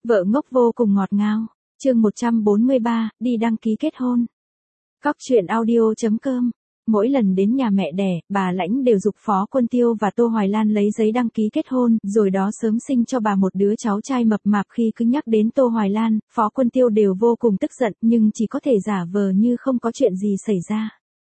Vợ ngốc vô cùng ngọt ngào. Chương 143, đi đăng ký kết hôn. Cóc truyện audio.com. Mỗi lần đến nhà mẹ đẻ, bà Lãnh đều giục Phó Quân Tiêu và Tô Hoài Lan lấy giấy đăng ký kết hôn, rồi đó sớm sinh cho bà một đứa cháu trai mập mạp. Khi cứ nhắc đến Tô Hoài Lan, Phó Quân Tiêu đều vô cùng tức giận, nhưng chỉ có thể giả vờ như không có chuyện gì xảy ra.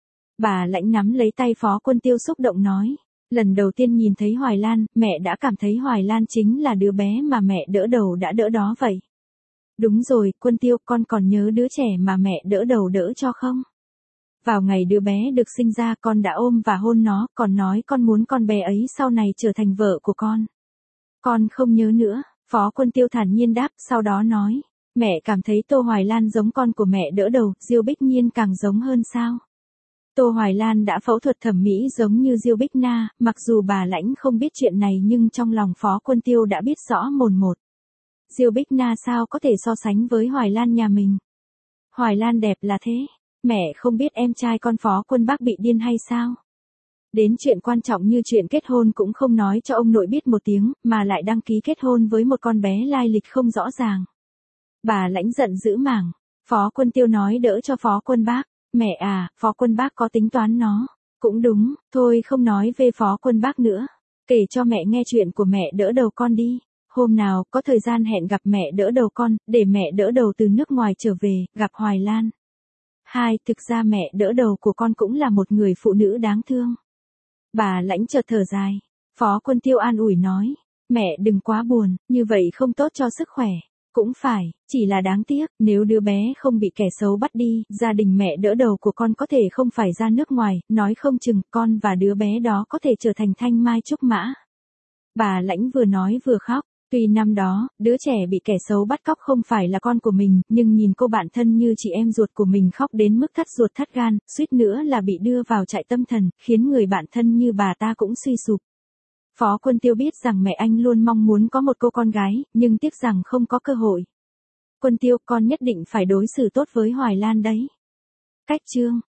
Bà Lãnh nắm lấy tay Phó Quân Tiêu xúc động nói. Lần đầu tiên nhìn thấy Hoài Lan, mẹ đã cảm thấy Hoài Lan chính là đứa bé mà mẹ đỡ đầu đã đỡ đó vậy. Đúng rồi, Quân Tiêu, con còn nhớ đứa trẻ mà mẹ đỡ đầu đỡ cho không? Vào ngày đứa bé được sinh ra con đã ôm và hôn nó, còn nói con muốn con bé ấy sau này trở thành vợ của con. Con không nhớ nữa, Phó Quân Tiêu thản nhiên đáp, sau đó nói. Mẹ cảm thấy Tô Hoài Lan giống con của mẹ đỡ đầu, Diêu Bích Nhiên càng giống hơn sao? Tô Hoài Lan đã phẫu thuật thẩm mỹ giống như Diêu Bích Na, mặc dù bà Lãnh không biết chuyện này nhưng trong lòng Phó Quân Tiêu đã biết rõ mồn một. Diêu Bích Na sao có thể so sánh với Hoài Lan nhà mình? Hoài Lan đẹp là thế, mẹ không biết em trai con Phó Quân Bác bị điên hay sao? Đến chuyện quan trọng như chuyện kết hôn cũng không nói cho ông nội biết một tiếng, mà lại đăng ký kết hôn với một con bé lai lịch không rõ ràng. Bà Lãnh giận dữ mảng. Phó Quân Tiêu nói đỡ cho Phó Quân Bác. Mẹ à, Phó Quân Bác có tính toán nó. Cũng đúng, thôi không nói về Phó Quân Bác nữa. Kể cho mẹ nghe chuyện của mẹ đỡ đầu con đi. Hôm nào có thời gian hẹn gặp mẹ đỡ đầu con, để mẹ đỡ đầu từ nước ngoài trở về, gặp Hoài Lan. Thực ra mẹ đỡ đầu của con cũng là một người phụ nữ đáng thương. Bà Lãnh chợt thở dài. Phó Quân Tiêu an ủi nói. Mẹ đừng quá buồn, như vậy không tốt cho sức khỏe. Cũng phải, chỉ là đáng tiếc, nếu đứa bé không bị kẻ xấu bắt đi, gia đình mẹ đỡ đầu của con có thể không phải ra nước ngoài, nói không chừng con và đứa bé đó có thể trở thành thanh mai trúc mã. Bà Lãnh vừa nói vừa khóc, tuy năm đó, đứa trẻ bị kẻ xấu bắt cóc không phải là con của mình, nhưng nhìn cô bạn thân như chị em ruột của mình khóc đến mức thắt ruột thắt gan, suýt nữa là bị đưa vào trại tâm thần, khiến người bạn thân như bà ta cũng suy sụp. Phó Quân Tiêu biết rằng mẹ anh luôn mong muốn có một cô con gái, nhưng tiếc rằng không có cơ hội. Quân Tiêu, con nhất định phải đối xử tốt với Hoài Lan đấy. Cách chương